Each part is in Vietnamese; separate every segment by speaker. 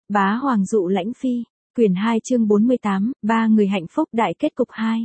Speaker 1: Bá Hoàng dụ lãnh phi, quyển 2 chương 48, ba người hạnh phúc đại kết cục 2.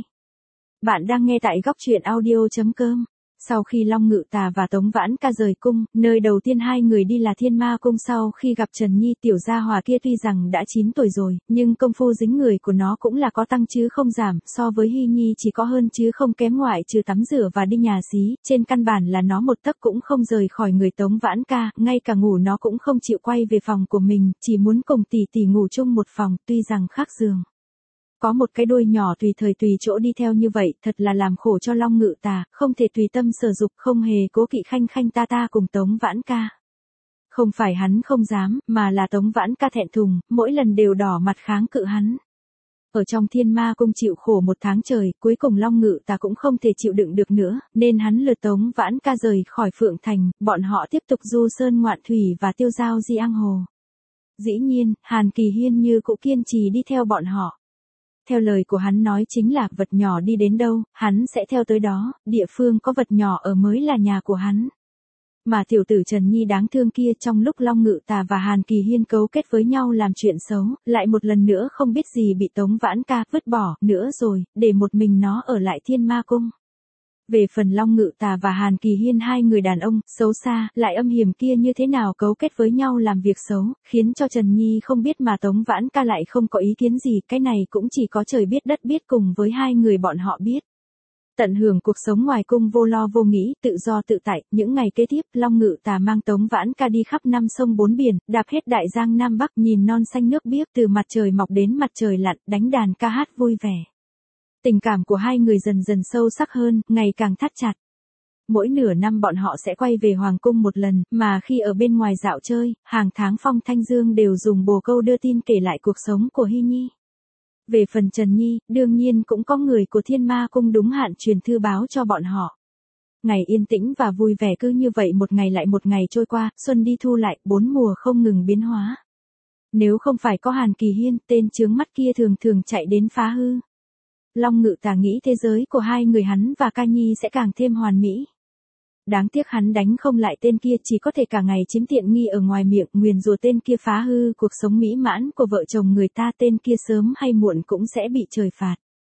Speaker 1: Bạn đang nghe tại góc truyện audio.com. Sau khi Long Ngự Tà và Tống Vãn Ca rời cung, nơi đầu tiên hai người đi là Thiên Ma Cung. Sau khi gặp Trần Nhi, tiểu gia hòa kia tuy rằng đã 9 tuổi rồi, nhưng công phu dính người của nó cũng là có tăng chứ không giảm, so với Hy Nhi chỉ có hơn chứ không kém, ngoại trừ tắm rửa và đi nhà xí, trên căn bản là nó một tấc cũng không rời khỏi người Tống Vãn Ca, ngay cả ngủ nó cũng không chịu quay về phòng của mình, chỉ muốn cùng tỷ tỷ ngủ chung một phòng, tuy rằng khác giường. Có một cái đuôi nhỏ tùy thời tùy chỗ đi theo như vậy, thật là làm khổ cho Long Ngự Tà, không thể tùy tâm sở dục, không hề cố kỵ khanh khanh ta ta cùng Tống Vãn Ca. Không phải hắn không dám, mà là Tống Vãn Ca thẹn thùng, mỗi lần đều đỏ mặt kháng cự hắn. Ở trong Thiên Ma Cung chịu khổ 1 tháng trời, cuối cùng Long Ngự Tà cũng không thể chịu đựng được nữa, nên hắn lừa Tống Vãn Ca rời khỏi Phượng Thành, bọn họ tiếp tục du sơn ngoạn thủy và tiêu dao di ang hồ. Dĩ nhiên, Hàn Kỳ Hiên như cũ kiên trì đi theo bọn họ. Theo lời của hắn nói chính là vật nhỏ đi đến đâu, hắn sẽ theo tới đó, địa phương có vật nhỏ ở mới là nhà của hắn. Mà tiểu tử Trần Nhi đáng thương kia, trong lúc Long Ngự Tà và Hàn Kỳ Hiên cấu kết với nhau làm chuyện xấu, lại một lần nữa không biết gì bị Tống Vãn Ca vứt bỏ nữa rồi, để một mình nó ở lại Thiên Ma Cung. Về phần Long Ngự Tà và Hàn Kỳ Hiên, hai người đàn ông xấu xa, lại âm hiểm kia như thế nào cấu kết với nhau làm việc xấu, khiến cho Trần Nhi không biết mà Tống Vãn Ca lại không có ý kiến gì, cái này cũng chỉ có trời biết đất biết cùng với hai người bọn họ biết. Tận hưởng cuộc sống ngoài cung vô lo vô nghĩ, tự do tự tại, những ngày kế tiếp, Long Ngự Tà mang Tống Vãn Ca đi khắp 5 sông 4 biển, đạp hết đại giang Nam Bắc, nhìn non xanh nước biếc từ mặt trời mọc đến mặt trời lặn, đánh đàn ca hát vui vẻ. Tình cảm của hai người dần dần sâu sắc hơn, ngày càng thắt chặt. Mỗi nửa năm bọn họ sẽ quay về Hoàng Cung một lần, mà khi ở bên ngoài dạo chơi, hàng tháng Phong Thanh Dương đều dùng bồ câu đưa tin kể lại cuộc sống của Hy Nhi. Về phần Trần Nhi, đương nhiên cũng có người của Thiên Ma Cung đúng hạn truyền thư báo cho bọn họ. Ngày yên tĩnh và vui vẻ cứ như vậy một ngày lại một ngày trôi qua, xuân đi thu lại, 4 mùa không ngừng biến hóa. Nếu không phải có Hàn Kỳ Hiên, tên chướng mắt kia thường thường chạy đến phá hư. Long Ngự Tà nghĩ thế giới của hai người hắn và Ca Nhi sẽ càng thêm hoàn mỹ. Đáng tiếc hắn đánh không lại tên kia, chỉ có thể cả ngày chiếm tiện nghi ở ngoài miệng, nguyền rủa tên kia phá hư cuộc sống mỹ mãn của vợ chồng người ta, tên kia sớm hay muộn cũng sẽ bị trời phạt.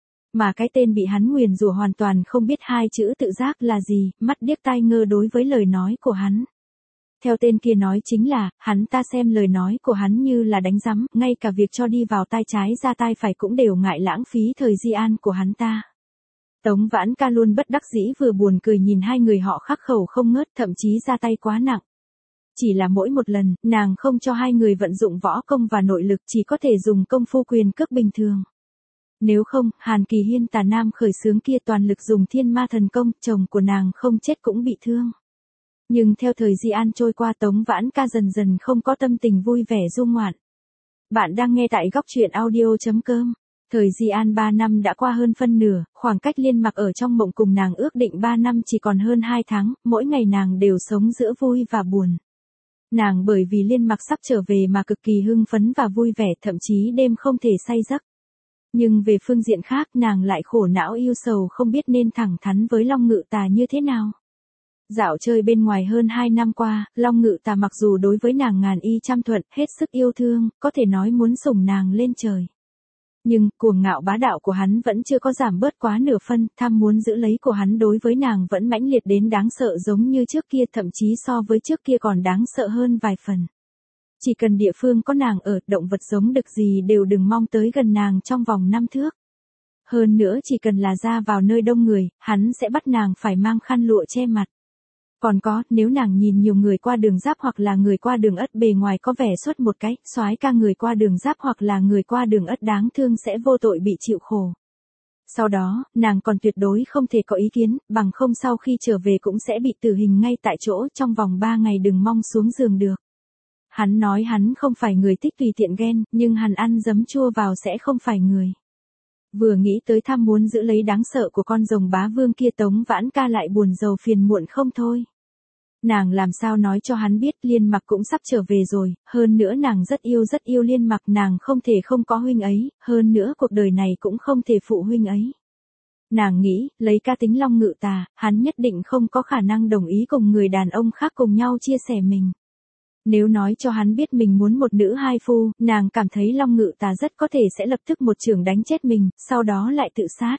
Speaker 1: Mà cái tên bị hắn nguyền rủa hoàn toàn không biết hai chữ tự giác là gì, mắt điếc tai ngơ đối với lời nói của hắn. Theo tên kia nói chính là, hắn ta xem lời nói của hắn như là đánh rắm, ngay cả việc cho đi vào tai trái ra tai phải cũng đều ngại lãng phí thời di an của hắn ta. Tống Vãn Ca luôn bất đắc dĩ vừa buồn cười nhìn hai người họ khắc khẩu không ngớt, thậm chí ra tay quá nặng. Chỉ là mỗi một lần, nàng không cho hai người vận dụng võ công và nội lực, chỉ có thể dùng công phu quyền cước bình thường. Nếu không, Hàn Kỳ Hiên tà nam khởi xướng kia toàn lực dùng Thiên Ma thần công, chồng của nàng không chết cũng bị thương. Nhưng theo thời di an trôi qua, Tống Vãn Ca dần dần không có tâm tình vui vẻ du ngoạn. Bạn đang nghe tại góc truyện audio.com. Thời di an 3 năm đã qua hơn phân nửa, khoảng cách Liên Mặc ở trong mộng cùng nàng ước định 3 năm chỉ còn hơn 2 tháng, mỗi ngày nàng đều sống giữa vui và buồn. Nàng bởi vì Liên Mặc sắp trở về mà cực kỳ hưng phấn và vui vẻ, thậm chí đêm không thể say giấc. Nhưng về phương diện khác, nàng lại khổ não ưu sầu không biết nên thẳng thắn với Long Ngự Tà như thế nào. Dạo chơi bên ngoài hơn 2 năm qua, Long Ngự Tà mặc dù đối với nàng ngàn y trăm thuận, hết sức yêu thương, có thể nói muốn sủng nàng lên trời. Nhưng, cuồng ngạo bá đạo của hắn vẫn chưa có giảm bớt quá nửa phân, tham muốn giữ lấy của hắn đối với nàng vẫn mãnh liệt đến đáng sợ giống như trước kia, thậm chí so với trước kia còn đáng sợ hơn vài phần. Chỉ cần địa phương có nàng ở, động vật giống đực gì đều đừng mong tới gần nàng trong vòng 5 thước. Hơn nữa chỉ cần là ra vào nơi đông người, hắn sẽ bắt nàng phải mang khăn lụa che mặt. Còn có, nếu nàng nhìn nhiều người qua đường giáp hoặc là người qua đường ất bề ngoài có vẻ xuất một cái, soái ca người qua đường giáp hoặc là người qua đường ất đáng thương sẽ vô tội bị chịu khổ. Sau đó, nàng còn tuyệt đối không thể có ý kiến, bằng không sau khi trở về cũng sẽ bị tử hình ngay tại chỗ, trong vòng 3 ngày đừng mong xuống giường được. Hắn nói hắn không phải người thích tùy tiện ghen, nhưng hắn ăn giấm chua vào sẽ không phải người. Vừa nghĩ tới tham muốn giữ lấy đáng sợ của con rồng bá vương kia, Tống Vãn Ca lại buồn rầu phiền muộn không thôi. Nàng làm sao nói cho hắn biết Liên Mặc cũng sắp trở về rồi, hơn nữa nàng rất yêu Liên Mặc, nàng không thể không có huynh ấy, hơn nữa cuộc đời này cũng không thể phụ huynh ấy. Nàng nghĩ, lấy cá tính Long Ngự Tà, hắn nhất định không có khả năng đồng ý cùng người đàn ông khác cùng nhau chia sẻ mình. Nếu nói cho hắn biết mình muốn một nữ hai phu, nàng cảm thấy Long Ngự Tà rất có thể sẽ lập tức một chưởng đánh chết mình, sau đó lại tự sát.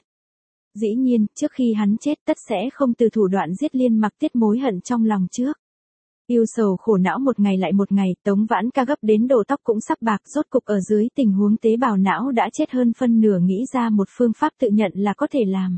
Speaker 1: Dĩ nhiên, trước khi hắn chết tất sẽ không từ thủ đoạn giết Liên Mặc tiết mối hận trong lòng trước. Yêu sầu khổ não một ngày lại một ngày, Tống Vãn Ca gấp đến độ tóc cũng sắp bạc, rốt cục ở dưới tình huống tế bào não đã chết hơn phân nửa nghĩ ra một phương pháp tự nhận là có thể làm.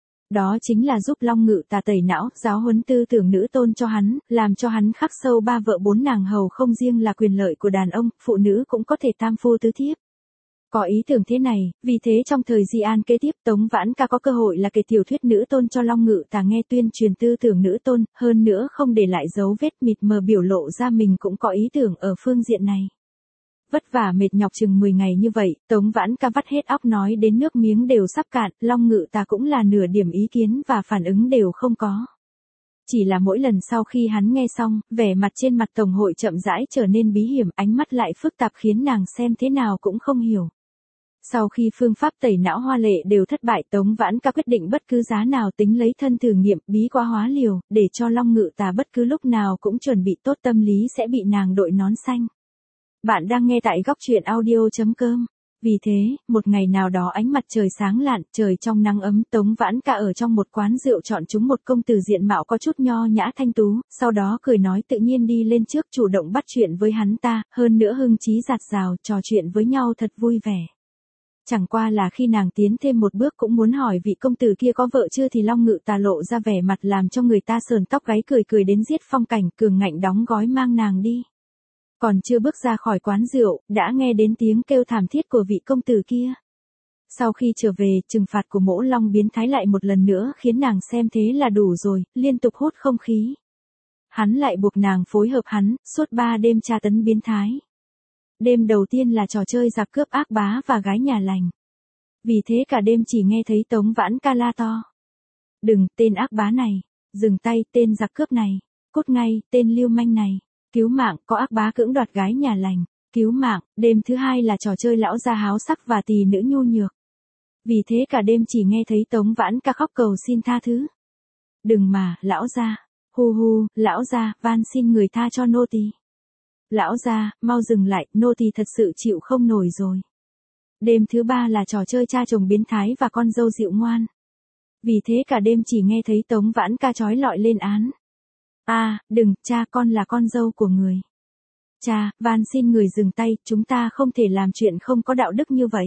Speaker 1: Đó chính là giúp Long Ngự Tà tẩy não, giáo huấn tư tưởng nữ tôn cho hắn, làm cho hắn khắc sâu ba vợ bốn nàng hầu không riêng là quyền lợi của đàn ông, phụ nữ cũng có thể tam phu tứ thiếp. Có ý tưởng thế này, vì thế trong thời Di An kế tiếp Tống Vãn Ca có cơ hội là kể tiểu thuyết nữ tôn cho Long Ngự Tà nghe tuyên truyền tư tưởng nữ tôn, hơn nữa không để lại dấu vết mịt mờ biểu lộ ra mình cũng có ý tưởng ở phương diện này. Vất vả mệt nhọc chừng 10 ngày như vậy, Tống Vãn Ca vắt hết óc nói đến nước miếng đều sắp cạn, Long Ngự Tà cũng là nửa điểm ý kiến và phản ứng đều không có. Chỉ là mỗi lần sau khi hắn nghe xong, vẻ mặt trên mặt tổng hội chậm rãi trở nên bí hiểm, ánh mắt lại phức tạp khiến nàng xem thế nào cũng không hiểu. Sau khi phương pháp tẩy não hoa lệ đều thất bại, Tống Vãn Ca quyết định bất cứ giá nào tính lấy thân thử nghiệm bí quá hóa liều, để cho Long Ngự Tà bất cứ lúc nào cũng chuẩn bị tốt tâm lý sẽ bị nàng đội nón xanh. Bạn đang nghe tại góc truyện audio.com. Vì thế, một ngày nào đó ánh mặt trời sáng lạn, trời trong nắng ấm, Tống Vãn Ca ở trong một quán rượu chọn chúng một công tử diện mạo có chút nho nhã thanh tú, sau đó cười nói tự nhiên đi lên trước chủ động bắt chuyện với hắn ta, hơn nữa hưng chí dạt dào, trò chuyện với nhau thật vui vẻ. Chẳng qua là khi nàng tiến thêm một bước cũng muốn hỏi vị công tử kia có vợ chưa thì Long Ngự Tà lộ ra vẻ mặt làm cho người ta sờn tóc gáy, cười đến giết phong cảnh, cường ngạnh đóng gói mang nàng đi. Còn chưa bước ra khỏi quán rượu, đã nghe đến tiếng kêu thảm thiết của vị công tử kia. Sau khi trở về, trừng phạt của Mỗ Long biến thái lại một lần nữa khiến nàng xem thế là đủ rồi, liên tục hút không khí. Hắn lại buộc nàng phối hợp hắn, suốt 3 đêm tra tấn biến thái. Đêm đầu tiên là trò chơi giặc cướp ác bá và gái nhà lành. Vì thế cả đêm chỉ nghe thấy Tống Vãn Ca la to. Đừng, tên ác bá này. Dừng tay, tên giặc cướp này. Cút ngay, tên lưu manh này. Cứu mạng, có ác bá cưỡng đoạt gái nhà lành. Cứu mạng, đêm thứ hai là trò chơi lão gia háo sắc và tỳ nữ nhu nhược. Vì thế cả đêm chỉ nghe thấy Tống Vãn Ca khóc cầu xin tha thứ. Đừng mà, lão gia. Hu hu, lão gia, van xin người tha cho nô tỳ. Lão gia, mau dừng lại, nô tỳ thật sự chịu không nổi rồi. Đêm thứ ba là trò chơi cha chồng biến thái và con dâu dịu ngoan. Vì thế cả đêm chỉ nghe thấy Tống Vãn Ca trói lọi lên án. Đừng, cha, con là con dâu của người. Cha, van xin người dừng tay, chúng ta không thể làm chuyện không có đạo đức như vậy.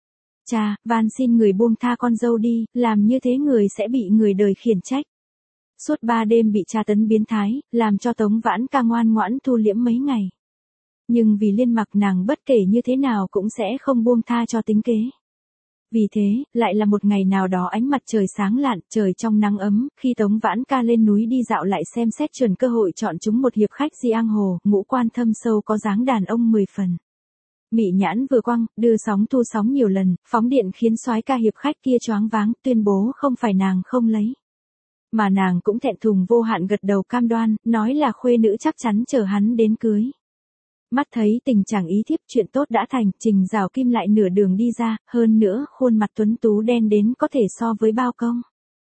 Speaker 1: Cha, van xin người buông tha con dâu đi, làm như thế người sẽ bị người đời khiển trách. Suốt 3 đêm bị tra tấn biến thái, làm cho Tống Vãn Ca ngoan ngoãn thu liễm mấy ngày. Nhưng vì Liên Mặc nàng bất kể như thế nào cũng sẽ không buông tha cho tính kế. Vì thế, lại là một ngày nào đó ánh mặt trời sáng lạn, trời trong nắng ấm, khi Tống Vãn Ca lên núi đi dạo lại xem xét chuẩn cơ hội chọn chúng một hiệp khách Giang Hồ, ngũ quan thâm sâu có dáng đàn ông 10 phần. Mị nhãn vừa quăng, đưa sóng thu sóng nhiều lần, phóng điện khiến soái ca hiệp khách kia choáng váng, tuyên bố không phải nàng không lấy. Mà nàng cũng thẹn thùng vô hạn gật đầu cam đoan, nói là khuê nữ chắc chắn chờ hắn đến cưới. Mắt thấy tình trạng ý thiếp chuyện tốt đã thành, Trình Giảo Kim lại nửa đường đi ra, hơn nữa khuôn mặt tuấn tú đen đến có thể so với bao công.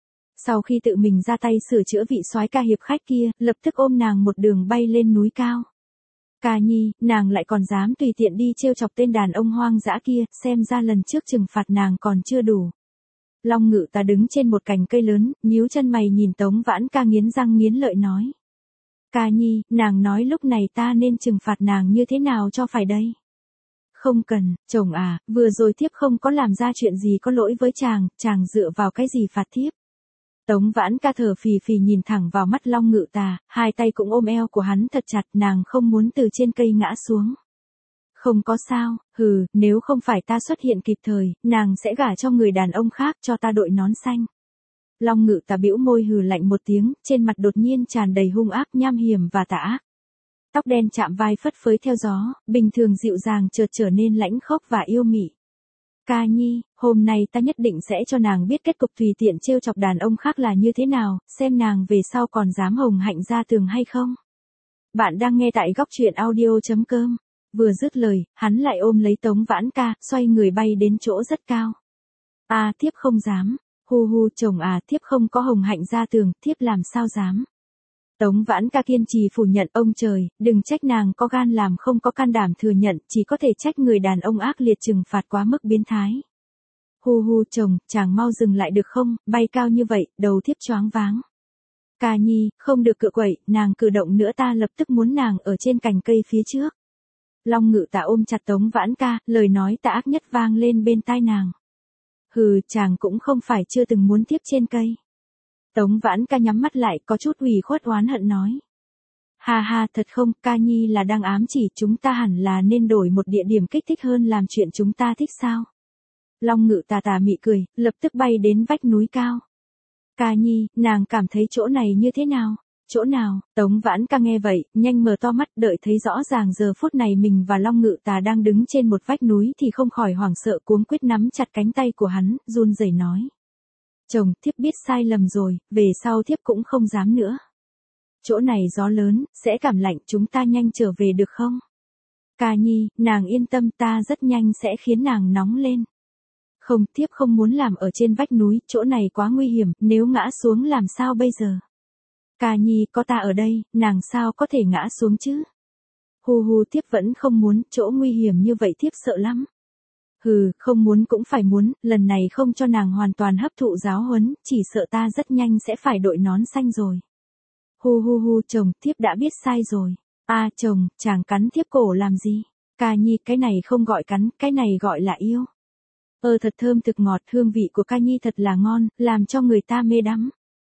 Speaker 1: Sau khi tự mình ra tay sửa chữa vị soái ca hiệp khách kia, lập tức ôm nàng một đường bay lên núi cao. Ca nhi, nàng lại còn dám tùy tiện đi trêu chọc tên đàn ông hoang dã kia, xem ra lần trước trừng phạt nàng còn chưa đủ. Long Ngự Tà đứng trên một cành cây lớn, nhíu chân mày nhìn Tống Vãn Ca nghiến răng nghiến lợi nói. Ca nhi, nàng nói lúc này ta nên trừng phạt nàng như thế nào cho phải đây? Không cần, chồng à, vừa rồi thiếp không có làm ra chuyện gì có lỗi với chàng dựa vào cái gì phạt thiếp? Tống Vãn Ca thở phì phì nhìn thẳng vào mắt Long Ngự Tà, hai tay cũng ôm eo của hắn thật chặt, nàng không muốn từ trên cây ngã xuống. Không có sao, nếu không phải ta xuất hiện kịp thời, nàng sẽ gả cho người đàn ông khác cho ta đội nón xanh. Long Ngự Tà bĩu môi hừ lạnh một tiếng, trên mặt đột nhiên tràn đầy hung ác, nham hiểm và tà ác. Tóc đen chạm vai phất phới theo gió, bình thường dịu dàng chợt trở nên lãnh khốc và yêu mị. Ca nhi, hôm nay ta nhất định sẽ cho nàng biết kết cục tùy tiện trêu chọc đàn ông khác là như thế nào, xem nàng về sau còn dám hồng hạnh ra tường hay không. Bạn đang nghe tại góc truyện audio.com. Vừa dứt lời, hắn lại ôm lấy Tống Vãn Ca, xoay người bay đến chỗ rất cao. Thiếp không dám. Hu hu, chồng à, thiếp không có hồng hạnh ra tường, thiếp làm sao dám. Tống Vãn Ca kiên trì phủ nhận, ông trời, đừng trách nàng có gan làm không có can đảm thừa nhận, chỉ có thể trách người đàn ông ác liệt trừng phạt quá mức biến thái. Hu hu chồng, chàng mau dừng lại được không, bay cao như vậy, đầu thiếp choáng váng. Ca Nhi, không được cựa quậy, nàng cử động nữa ta lập tức muốn nàng ở trên cành cây phía trước. Long Ngự Tà ôm chặt Tống Vãn Ca, lời nói tà ác nhất vang lên bên tai nàng. Hừ, chàng cũng không phải chưa từng muốn tiếp trên cây. Tống Vãn Ca nhắm mắt lại, có chút ủy khuất oán hận nói. Ha ha, thật không, Ca Nhi là đang ám chỉ chúng ta hẳn là nên đổi một địa điểm kích thích hơn làm chuyện chúng ta thích sao? Long Ngự Tà tà mị cười, lập tức bay đến vách núi cao. Ca Nhi, nàng cảm thấy chỗ này như thế nào? Chỗ nào? Tống Vãn Ca nghe vậy, nhanh mở to mắt, đợi thấy rõ ràng giờ phút này mình và Long Ngự Tà đang đứng trên một vách núi thì không khỏi hoảng sợ, cuống quyết nắm chặt cánh tay của hắn, run rẩy nói. Chồng, thiếp biết sai lầm rồi, về sau thiếp cũng không dám nữa. Chỗ này gió lớn, sẽ cảm lạnh, chúng ta nhanh trở về được không? Ca Nhi, nàng yên tâm, ta rất nhanh sẽ khiến nàng nóng lên. Không, thiếp không muốn làm ở trên vách núi, chỗ này quá nguy hiểm, nếu ngã xuống làm sao bây giờ? Ca Nhi, có ta ở đây, nàng sao có thể ngã xuống chứ? Hu hu, thiếp vẫn không muốn, chỗ nguy hiểm như vậy thiếp sợ lắm. Hừ, không muốn cũng phải muốn, lần này không cho nàng hoàn toàn hấp thụ giáo huấn, chỉ sợ ta rất nhanh sẽ phải đội nón xanh rồi. Hu hu hu, chồng, thiếp đã biết sai rồi. À chồng, chàng cắn thiếp cổ làm gì? Ca Nhi, cái này không gọi cắn, cái này gọi là yêu. Thật thơm thực ngọt, hương vị của Ca Nhi thật là ngon, làm cho người ta mê đắm.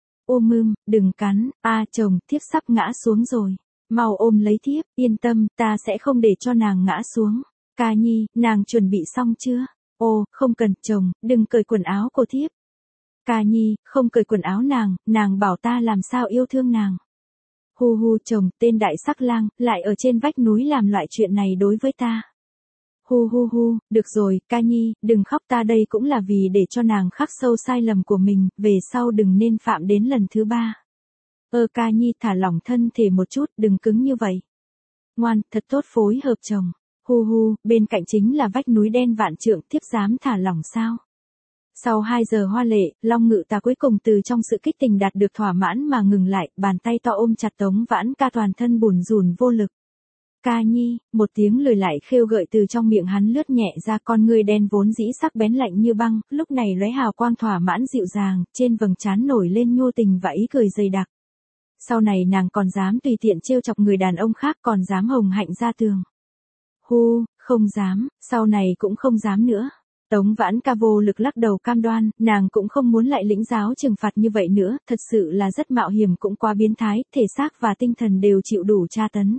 Speaker 1: Ôm đừng cắn, chồng, thiếp sắp ngã xuống rồi. Mau ôm lấy thiếp, yên tâm, ta sẽ không để cho nàng ngã xuống. Ca Nhi, nàng chuẩn bị xong chưa? Không cần, chồng, đừng cởi quần áo của thiếp. Ca Nhi, không cởi quần áo nàng bảo ta làm sao yêu thương nàng. Hu hu chồng, tên đại sắc lang, lại ở trên vách núi làm loại chuyện này đối với ta. Hu hu hu, được rồi, Ca Nhi, đừng khóc, ta đây cũng là vì để cho nàng khắc sâu sai lầm của mình, về sau đừng nên phạm đến lần thứ 3. Ca Nhi, thả lỏng thân thể một chút, đừng cứng như vậy. Ngoan, thật tốt phối hợp chồng. Hu hu, bên cạnh chính là vách núi đen vạn trượng, thiếp dám thả lỏng sao? Sau 2 giờ hoa lệ, Long Ngự Tà cuối cùng từ trong sự kích tình đạt được thỏa mãn mà ngừng lại, bàn tay to ôm chặt Tống Vãn Ca, toàn thân bủn rủn vô lực. Ca Nhi, một tiếng lời lại khêu gợi từ trong miệng hắn lướt nhẹ ra, con ngươi đen vốn dĩ sắc bén lạnh như băng, lúc này lóe hào quang thỏa mãn dịu dàng, trên vầng trán nổi lên nhô tình và ý cười dày đặc. Sau này nàng còn dám tùy tiện trêu chọc người đàn ông khác, còn dám hồng hạnh ra tường. Không dám, sau này cũng không dám nữa. Tống Vãn Ca vô lực lắc đầu cam đoan, nàng cũng không muốn lại lĩnh giáo trừng phạt như vậy nữa, thật sự là rất mạo hiểm cũng quá biến thái, thể xác và tinh thần đều chịu đủ tra tấn.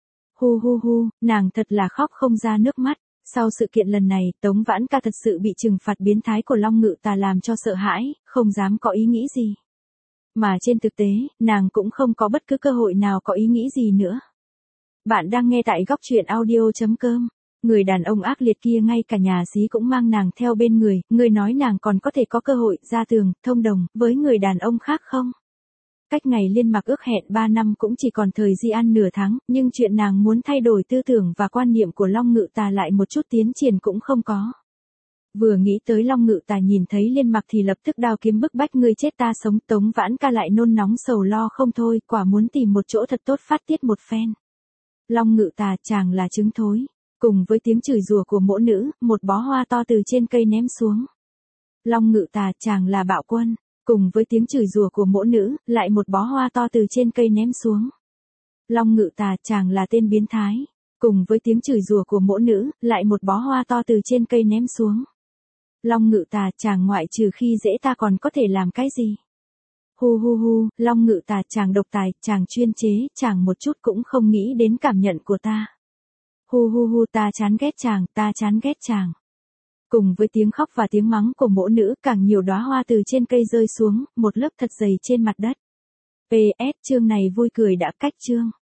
Speaker 1: Hu, nàng thật là khóc không ra nước mắt. Sau sự kiện lần này, Tống Vãn Ca thật sự bị trừng phạt biến thái của Long Ngự Tà làm cho sợ hãi, không dám có ý nghĩ gì. Mà trên thực tế, nàng cũng không có bất cứ cơ hội nào có ý nghĩ gì nữa. Bạn đang nghe tại góc truyện audio.com. Người đàn ông ác liệt kia ngay cả nhà xí cũng mang nàng theo bên người nói nàng còn có thể có cơ hội ra tường, thông đồng, với người đàn ông khác không? Cách ngày liên mạc ước hẹn 3 năm cũng chỉ còn thời gian nửa tháng, nhưng chuyện nàng muốn thay đổi tư tưởng và quan niệm của Long Ngự Tà lại một chút tiến triển cũng không có. Vừa nghĩ tới Long Ngự Tà nhìn thấy liên mặc thì lập tức đao kiếm bức bách ngươi chết ta sống, Tống Vãn Ca lại nôn nóng sầu lo không thôi, quả muốn tìm một chỗ thật tốt phát tiết một phen. Long Ngự Tà, chàng là trứng thối. Cùng với tiếng chửi rủa của mỗ nữ, một bó hoa to từ trên cây ném xuống. Long Ngự Tà, chàng là bạo quân. Cùng với tiếng chửi rủa của mỗ nữ, lại một bó hoa to từ trên cây ném xuống. Long Ngự Tà, chàng là tên biến thái. Cùng với tiếng chửi rủa của mỗ nữ, lại một bó hoa to từ trên cây ném xuống. Long Ngự Tà, chàng ngoại trừ khi dễ ta còn có thể làm cái gì? Hu, Long Ngự Tà, chàng độc tài, chàng chuyên chế, chàng một chút cũng không nghĩ đến cảm nhận của ta. Hu, ta chán ghét chàng. Cùng với tiếng khóc và tiếng mắng của mỗ nữ, càng nhiều đóa hoa từ trên cây rơi xuống, một lớp thật dày trên mặt đất. PS, chương này vui cười đã cách chương.